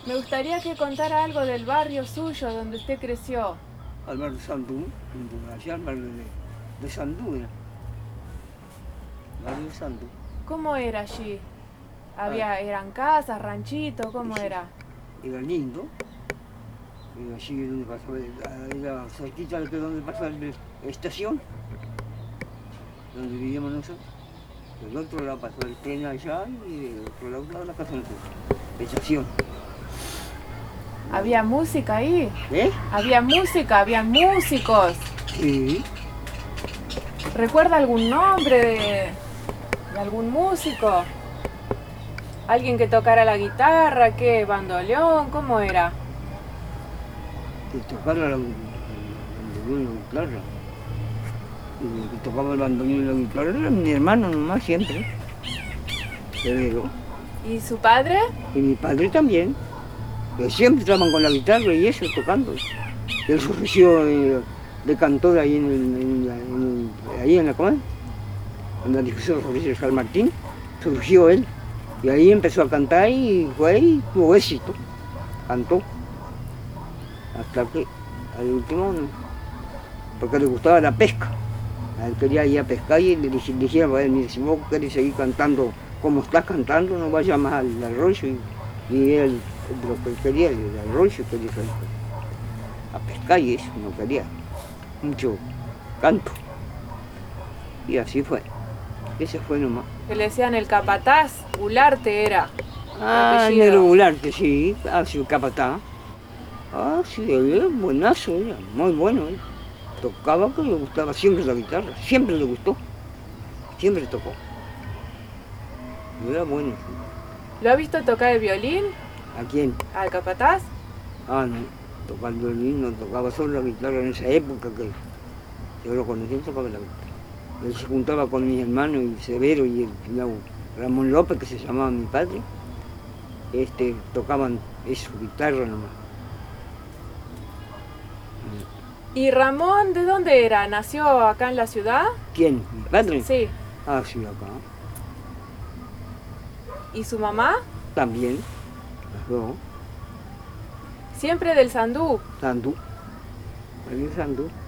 Me gustaría que contara algo del barrio suyo, donde usted creció. Al barrio de Sandú, allá al barrio de Sandú era. Barrio de Sandú. ¿Cómo era allí? Ah, ¿Eran casas, ranchitos? ¿Cómo sí, era? era lindo. Y allí donde pasaba, era cerquita de donde pasaba la estación, donde vivíamos nosotros. Del otro lado pasó el tren allá y del otro lado la casa de nosotros. Estación. ¿Había música ahí? ¿Eh? ¿Había música? ¿Habían músicos? Sí. ¿Recuerda algún nombre de algún músico? ¿Alguien que tocara la guitarra? ¿Qué? ¿Bandoleón? ¿Cómo era? Que tocara la bandoneón y la guitarra. Y el que tocaba el bandoneón y la guitarra era mi hermano nomás siempre. Severo. ¿Y su padre? Y mi padre también. Que siempre estaban con la guitarra y eso, tocando. Él surgió de cantor ahí ahí en la ¿cómo es? En la difusión de San Martín. Surgió él. Y ahí empezó a cantar y fue y tuvo éxito. Cantó. Hasta que al último, porque le gustaba la pesca. Él quería ir a pescar y le dijeron a él, mire, si vos querés seguir cantando como estás cantando, no vayas más al arroyo. Y él, lo que quería, el arroyo quería salir a pescar y eso, no quería mucho canto. Y así fue. Ese fue nomás. Que le decían el capataz, Ularte era. Ah, apellido. negro Gularte, sí, sí, capataz. Ah, sí, él era buenazo, era muy bueno. Tocaba que le gustaba siempre la guitarra, siempre le gustó, siempre tocó. Era bueno. Sí. ¿Lo ha visto tocar el violín? ¿A quién? ¿Al capataz? Ah, no, tocaba el violín, no tocaba solo la guitarra en esa época que yo lo conocí, tocaba la guitarra. Él se juntaba con mis hermanos, y Severo y el cuñado Ramón López, que se llamaba mi padre. Tocaban eso, guitarra nomás. ¿Y Ramón de dónde era? ¿Nació acá en la ciudad? ¿Quién? ¿Mi padre? Sí. Ah, sí, acá. ¿Y su mamá? También, las dos. Siempre del Sandú. Sandú. Ahí en Sandú.